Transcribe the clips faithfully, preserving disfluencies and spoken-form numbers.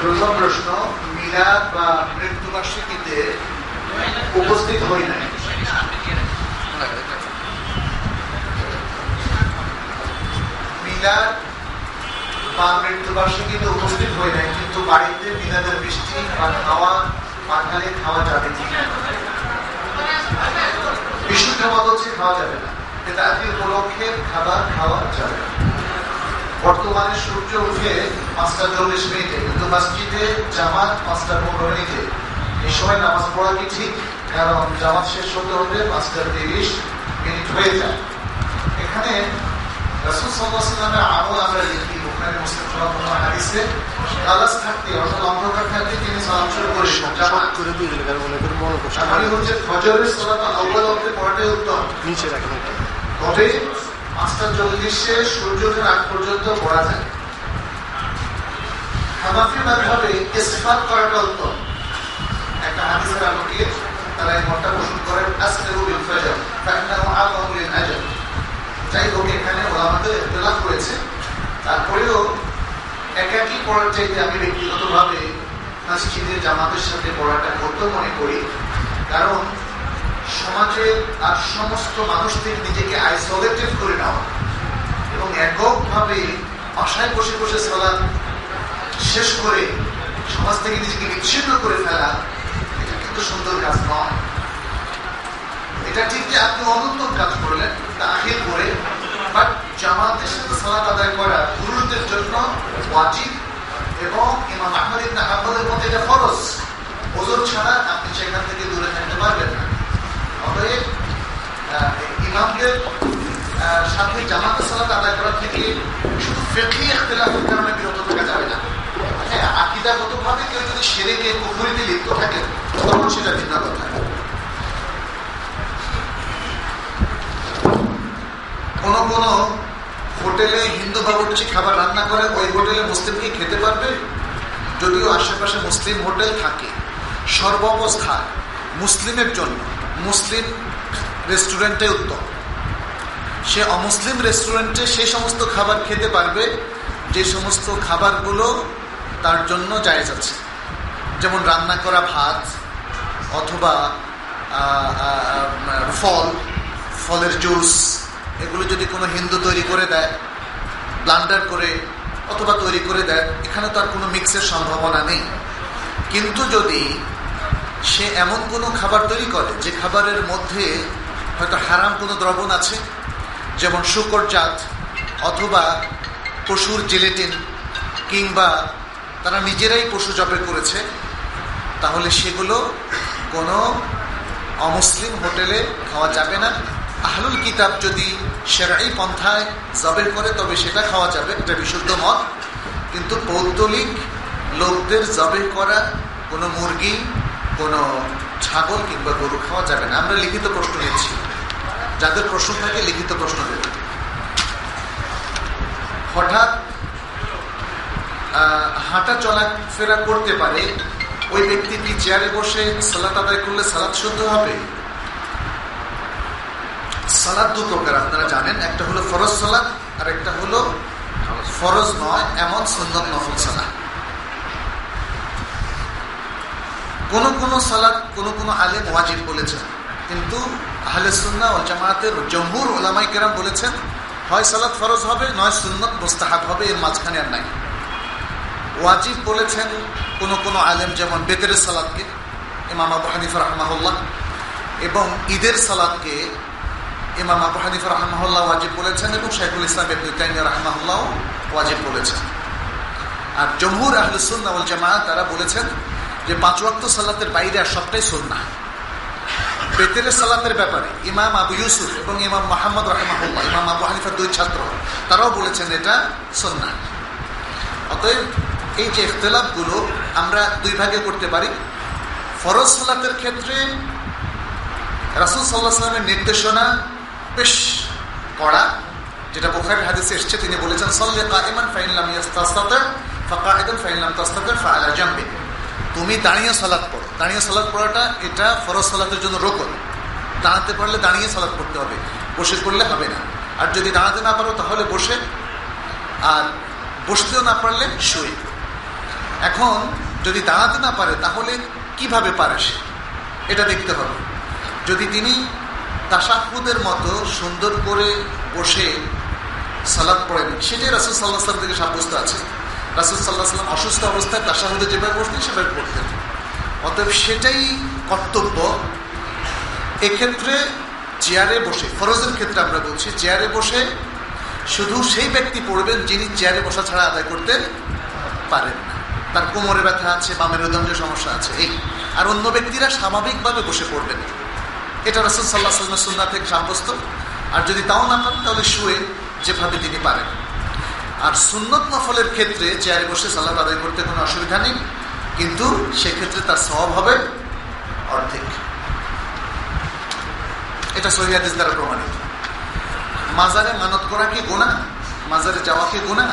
প্রথম প্রশ্ন, মিলাদ বা মৃত্যুবার্ষিকীতে উপস্থিত হই নাই। মিলাদ বা মৃত্যুবার্ষিকীতে উপস্থিত হই নাই, কিন্তু বাড়িতে মিলাদের মিষ্টি বা খাওয়া পাঠালে খাওয়া যাবে কি? বিশুদ্ধ মত হচ্ছে খাওয়া যাবে না, কিন্তু আজকে উপলক্ষে খাবার খাওয়া যাবে না। বর্তমানে সূর্য উঠে পাঁচটা চল্লিশ মিনিটে, কিন্তু মসজিদে জামাত পাঁচটা পনেরো মিনিটে। এই সময় নামাজ পড়া কি ঠিক? কারণ জামাত শেষ হতে হতে পাঁচটা তিরিশ মিনিট হয়ে যায়। এখানে রাসূল সাল্লাল্লাহু আলাইহি ওয়াসাল্লামের আমল আমরা দেখি বুখারী মুসলিম সনদ হাদিসে কালাস থাকতে, অর্থাৎ অন্ধকার থাকতে তিনি সালাম শুরু করে জামাত করে দুই জায়গায় বলে করে মনে করছে মানে হচ্ছে ফজরের সালাত আউয়াল ওয়াক্তে পড়াটাই উত্তম। নিচে রাখেন, তবে পাঁচটা চল্লিশে সূর্য ওঠার আগ পর্যন্ত পড়া যায়। হানাফি মাযহাবে ইসফার করাটা উত্তম। একটা হাদিসের আলোকে তারা এই মতটা পোষণ করেন, আসফিরু বিল ফজর ফাইন্নাহু আযমু লিল আজর। যাই হোক, এখানে ওলামাদের ইখতিলাফ করেছে। তারপরেও একাকী পড়ার চাইতে আমি ব্যক্তিগতভাবে মসজিদে জামাতের সাথে পড়াটা করতে মনে করি, কারণ সমাজে আর সমস্ত মানুষ থেকে নিজেকে আইসোলেটেড করে নেওয়া এবং এককভাবে বাসায় বসে বসে সালাত শেষ করে সমাজ থেকে নিজেকে বিচ্ছিন্ন করে ফেলা, এটা কিন্তু সুন্দর কাজ নয়। এটা ঠিক যে আপনি অনুত্তম কাজ করলেন তাখির করে, বাট জামাতের সাথে সালাত আদায় করা পুরুষদের জন্য ওয়াজিব এবং ইমাম আহমদ ইবনে হাম্বলের মতে এটা ফরজ। ওযর ছাড়া আপনি সেখান থেকে দূরে থাকতে পারবেন না। অতএব ইমামদের সাথে জামাতের সালাত আদায় করা থেকে শুধু ফিকহি ইখতিলাফের কারণে বিরত থাকা যাবে না। হ্যাঁ, আকীদাগতভাবে কেউ যদি শিরকে কুফরিতে লিপ্ত থাকে তখন সেটা ভিন্ন কথা। কোন কোন হোটেলে হিন্দু বাবুর্চি খাবার রান্না করে, ওই হোটেলে মুসলিম কি খেতে পারবে? যদিও আশেপাশে মুসলিম হোটেল থাকে, সর্বাবস্থায় মুসলিমের জন্য মুসলিম রেস্টুরেন্টে উত্তম। সে অমুসলিম রেস্টুরেন্টে সেই সমস্ত খাবার খেতে পারবে যে সমস্ত খাবারগুলো তার জন্য জায়েজ আছে, যেমন রান্না করা ভাত অথবা ফল, ফলের জুস, এগুলো যদি কোনো হিন্দু তৈরি করে দেয়, ব্লান্ডার করে অথবা তৈরি করে দেয়, এখানে তো আর কোনো মিক্সের সম্ভাবনা নেই। কিন্তু যদি সে এমন কোনো খাবার তৈরি করে যে খাবারের মধ্যে হয়তো হারাম কোনো দ্রবণ আছে, যেমন শূকর জাত অথবা পশুর জিলেটিন, কিংবা তারা নিজেরাই পশু জবাই করেছে, তাহলে সেগুলো কোনো অমুসলিম হোটেলে খাওয়া যাবে না। আহলুল কিতাব যদি শরঈ পন্থায় জবাই করে তবে সেটা খাওয়া যাবে, এটা বিশুদ্ধ মত। কিন্তু পৌত্তলিক লোকদের জবাই করা কোনো মুরগি, কোনো ছাগল কিংবা গরু খাওয়া যাবে না। আমরা লিখিত প্রশ্ন নিচ্ছি, যাদের প্রশ্ন থাকে লিখিত প্রশ্ন দেবে। হঠাৎ হাঁটা চলাফেরা করতে পারে, ওই ব্যক্তি কি চেয়ারে বসে সালাত আদায় করলে সালাত শুদ্ধ হবে? সালাত দু প্রকার আপনারা জানেন, একটা হলো ফরজ সালাত আর একটা হলো ফরজ নয় এমন সুন্নত নফল সালাত। কোন কোন সালাত কোন কোন আলেম ওয়াজিব বলেছেন, কিন্তু আহলে সুন্নাহ ওয়াল জামাতের জমহুর উলামায়ে কেরাম বলেছেন হয় সালাত ফরজ হবে নয় সুন্নত মুস্তাহাব হবে, এর মাঝখানে আর নাই। ওয়াজিব বলেছেন কোন কোন আলেম, যেমন বেতেরের সালাতকে ইমাম আবু হানিফা রাহমাহুল্লাহ, এবং ঈদের সালাতকে ইমাম আবু হানিফা রাহমাহুল্লাহ ওয়াজিব বলেছেন, এবং শাইখুল ইসলাম ইবনে তাইমিয়া রাহমাহুল্লাহ ওয়াজিব বলেছেন। আর জমহুর আহলে সুন্নাহ ওয়াল জামাত তারা বলেছেন যে পাঁচ ওয়াক্ত সালাতের বাইরে আর সবটাই সুন্নাহ। বেতেরের সালাতের ব্যাপারে ইমাম আবু ইউসুফ এবং ইমাম মুহাম্মদ রাহমাহুল্লাহ, ইমাম আবু হানিফার দুই ছাত্র, তারাও বলেছেন এটা সুন্নাহ। অতএব এই যে ইখতিলাফগুলো আমরা দুই ভাগে করতে পারি। ফরজ সালাতের ক্ষেত্রে রাসূল সাল্লাল্লাহু আলাইহি ওয়াসাল্লামের নির্দেশনা বেশ কড়া, যেটা বুখারীর হাদিসে এসেছে। তিনি বলেছেন সাল্লি কাইমান ফাইন লাম ইয়াস্তাতি ফাকাইদান ফাইন লাম তাস্তাতি ফাআলা জামবি। তুমি দাঁড়িয়ে সালাত পড়ো। দাঁড়িয়ে সালাত পড়াটা এটা ফরজ সালাতের জন্য রুকন। দাঁড়াতে পারলে দাঁড়িয়ে সালাত পড়তে হবে, বসে পড়লে হবে না। আর যদি দাঁড়াতে না পারো তাহলে বসে, আর বসতেও না পারলে শুয়ে। এখন যদি দাঁড়াতে না পারে তাহলে কিভাবে পারে সে, এটা দেখতে হবে। যদি তিনি তাশাহুদের মতো সুন্দর করে বসে সালাত পড়েন, সেটাই রাসূল সাল্লাল্লাহু আলাইহি ওয়াসাল্লাম থেকে সাব্যস্ত আছে। রাসূল সাল্লাল্লাহু আলাইহি ওয়াসাল্লাম অসুস্থ অবস্থায় তাশাহুদে যেভাবে বসতেন সেভাবে পড়তেন, অতএব সেটাই কর্তব্য। এক্ষেত্রে চেয়ারে বসে, ফরজের ক্ষেত্রে আমরা বলছি চেয়ারে বসে শুধু সেই ব্যক্তি পড়বেন যিনি চেয়ারে বসা ছাড়া আদায় করতে পারেন না, তার কোমরে ব্যথা আছে বা মেরুদণ্ডের সমস্যা আছে এই, আর অন্য ব্যক্তিরা স্বাভাবিকভাবে বসে পড়বেন। এটা রাসূল সাল্লাল্লাহু আলাইহি ওয়াসাল্লামের সুন্নাহ থেকে সাব্যস্ত। আর যদি তাও না পারেন তাহলে শুয়ে যেভাবে তিনি পারেন। আর সুন্নত নফলের ক্ষেত্রে চেয়ারে বসে সালাত আদায় করতে কোনো অসুবিধা নেই, কিন্তু সেক্ষেত্রে তার সওয়াব হবে অর্ধেক। এটা সহিহ হাদিস দ্বারা প্রমাণিত। মাজারে মানত করা কি গুনাহ? মাজারে যাওয়া কি গুনাহ?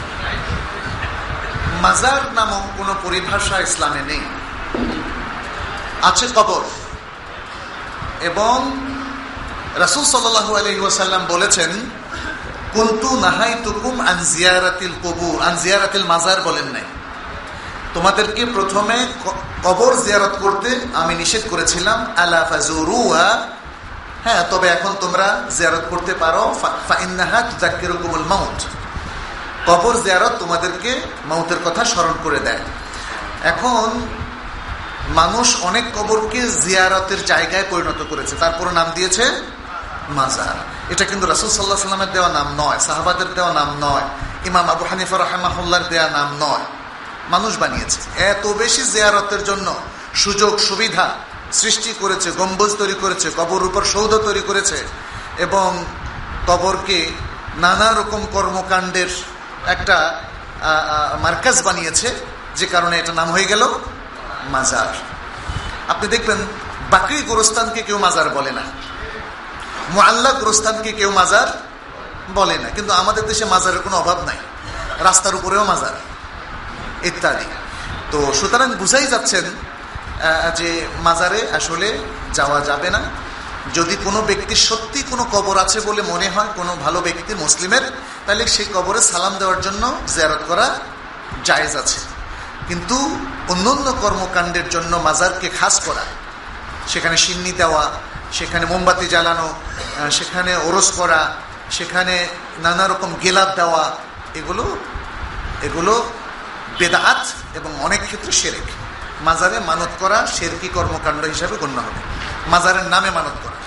মাজার নামক কোনো পরিভাষা ইসলামে নেই। আছে কবর, এবং রাসূল সাল্লাল্লাহু আলাইহি ওয়াসাল্লাম বলেছেন কুনতু নাহাইতুকুম আন জিয়ারাতিল কুবুর, আন জিয়ারাতিল মাজার বলেন নাই। তোমাদেরকে প্রথমে কবর জিয়ারত করতে আমি নিষেধ করেছিলাম, আলা ফাজুরুহা, হ্যাঁ তবে এখন তোমরা জিয়ারত করতে পারো, ফা ইন্নাহা তুযাক্কিরুকুমুল মাউত, কবর জিয়ারত তোমাদেরকে মওতের কথা স্মরণ করে দেয়। এখন মানুষ অনেক কবরকে জিয়ারতের জায়গায় পরিণত করেছে, তারপর নাম দিয়েছে মাজার। এটা কিন্তু রাসূল সাল্লাল্লাহু আলাইহি ওয়াসাল্লামের দেওয়া নাম নয়, সাহাবাদের দেওয়া নাম নয়, ইমাম আবু হানিফা রাহিমাহুল্লাহর দেওয়া নাম নয়, মানুষ বানিয়েছে। এত বেশি জিয়ারতের জন্য সুযোগ সুবিধা সৃষ্টি করেছে, গম্বুজ তৈরি করেছে, কবর উপর সৌধ তৈরি করেছে, এবং কবরকে নানা রকম কর্মকাণ্ডের একটা মার্কাজ বানিয়েছে, যে কারণে এটা নাম হয়ে গেল মাজার। আপনি দেখবেন বাকরি গোরস্থানকে কেউ মাজার বলে না, মুআল্লাক গোরস্থানকে কেউ মাজার বলে না, কিন্তু আমাদের দেশে মাজারের কোনো অভাব নাই, রাস্তার উপরেও মাজার ইত্যাদি। তো সুতরাং বুঝাই যাচ্ছেন যে মাজারে আসলে যাওয়া যাবে না। যদি কোনো ব্যক্তির সত্যি কোনো কবর আছে বলে মনে হয় কোনো ভালো ব্যক্তি মুসলিমের, তাহলে সেই কবরে সালাম দেওয়ার জন্য জিয়ারত করা জায়েজ আছে। কিন্তু অন্যান্য কর্মকাণ্ডের জন্য মাজারকে খাস করা, সেখানে সিন্নি দেওয়া, সেখানে মোমবাতি জ্বালানো, সেখানে ওরস করা, সেখানে নানা রকম গেলাপ দেওয়া, এগুলো এগুলো বেদাত এবং অনেক ক্ষেত্রে শিরক। মাজারে মানত করা শিরকি কর্মকাণ্ড হিসাবে গণ্য হবে, মাজারের নামে মানত করা।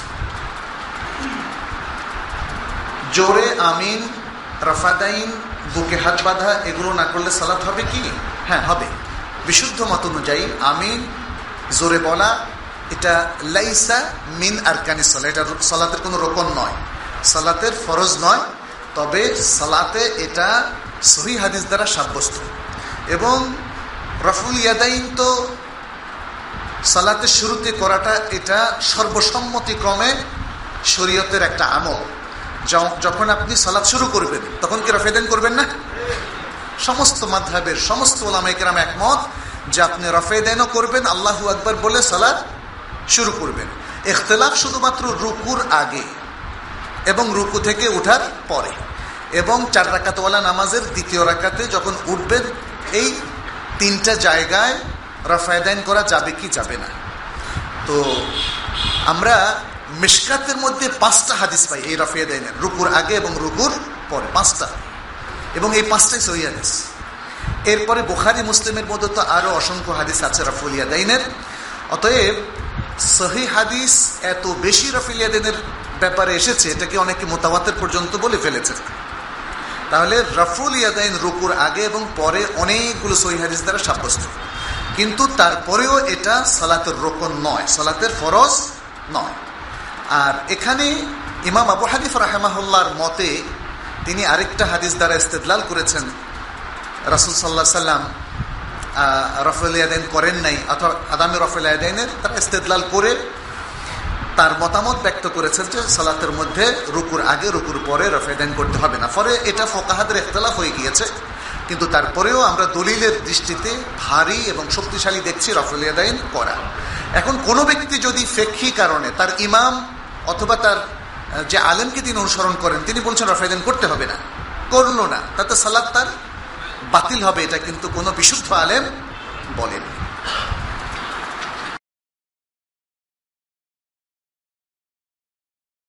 জোরে আমিন, রাফাদাইন, বুকে হাত বাঁধা, এগুলো না করলে সালাত হবে কি? হ্যাঁ হবে। বিশুদ্ধ মত অনুযায়ী আমিন জোরে বলা এটা লাইসা মিন আরকানিস সালাত, এটা সালাতের কোনো রকন নয়, সালাতের ফরজ নয়, তবে সালাতে এটা সহিহ হাদিস দ্বারা সাব্যস্ত। এবং রাফুল ইয়াদাইন তো সালাতের শুরুতে করাটা এটা সর্বসম্মতিক্রমে শরীয়তের একটা আমল। যখন আপনি সালাত শুরু করবেন তখন কি রাফেদাইন করবেন না? সমস্ত মাযহাবের সমস্ত উলামায়ে কেরাম একমত যে আপনি রাফেদাইনও করবেন, আল্লাহু আকবার বলে সালাত শুরু করবেন। ইখতিলাফ শুধুমাত্র রুকুর আগে এবং রুকু থেকে ওঠার পরে, এবং চার রাকাতওয়ালা নামাজের দ্বিতীয় রাকাতে যখন উঠবেন, এই তিনটা জায়গায় রাফায়দাইন করা যাবে কি যাবে না। তো আমরা মিশকাতের মধ্যে পাঁচটা হাদিস পাই এই রাফায়দাইনের, রুকুর আগে এবং রুকুর পরে, পাঁচটা, এবং এই পাঁচটাই সহিহ হাদিস। এরপরে বুখারী মুসলিমের মধ্যে তো আরো অসংখ্য হাদিস আছে রাফুল ইয়াদাইনের। অতএব সহিহ হাদিস এত বেশি রাফুল ইয়াদাইনের ব্যাপারে এসেছে, এটাকে অনেকে মুতাওয়াতির পর্যন্ত বলে ফেলেছে। তাহলে রাফুল ইয়াদাইন রুকুর আগে এবং পরে অনেকগুলো সহিহ হাদিস দ্বারা সাব্যস্ত, কিন্তু তারপরেও এটা সালাতের রুকন নয়, সালাতের ফরজ নয়। আর এখানে ইমাম আবু হানিফা রাহিমাহুল্লাহর মতে তিনি আরেকটা হাদিস দ্বারা ইস্তেদলাল করেছেন, রাসূল সাল্লাল্লাহু আলাইহি সাল্লাম রাফুল ইয়াদাইন করেন নাই, অথবা আদামে রাফুল ইয়াদাইনের তারা ইস্তেদলাল করে তার মতামত ব্যক্ত করেছেন যে সালাতের মধ্যে রুকুর আগে রুকুর পরে রাফায়দাইন করতে হবে না। ফলে এটা ফুকাহাদের ইখতিলাফ হয়ে গিয়েছে, কিন্তু তারপরেও আমরা দলিলের দৃষ্টিতে ভারী এবং শক্তিশালী দেখছি রাফুল ইয়াদাইন করা। এখন কোনো ব্যক্তি যদি ফিকহি কারণে তার ইমাম অথবা তার যে আলেমকে তিনি অনুসরণ করেন তিনি বলছেন রাফায়দাইন করতে হবে না, করলো না, তাতে সালাত তার বাতিল হবে, এটা কিন্তু কোনো বিশুদ্ধ আলেম বলেন।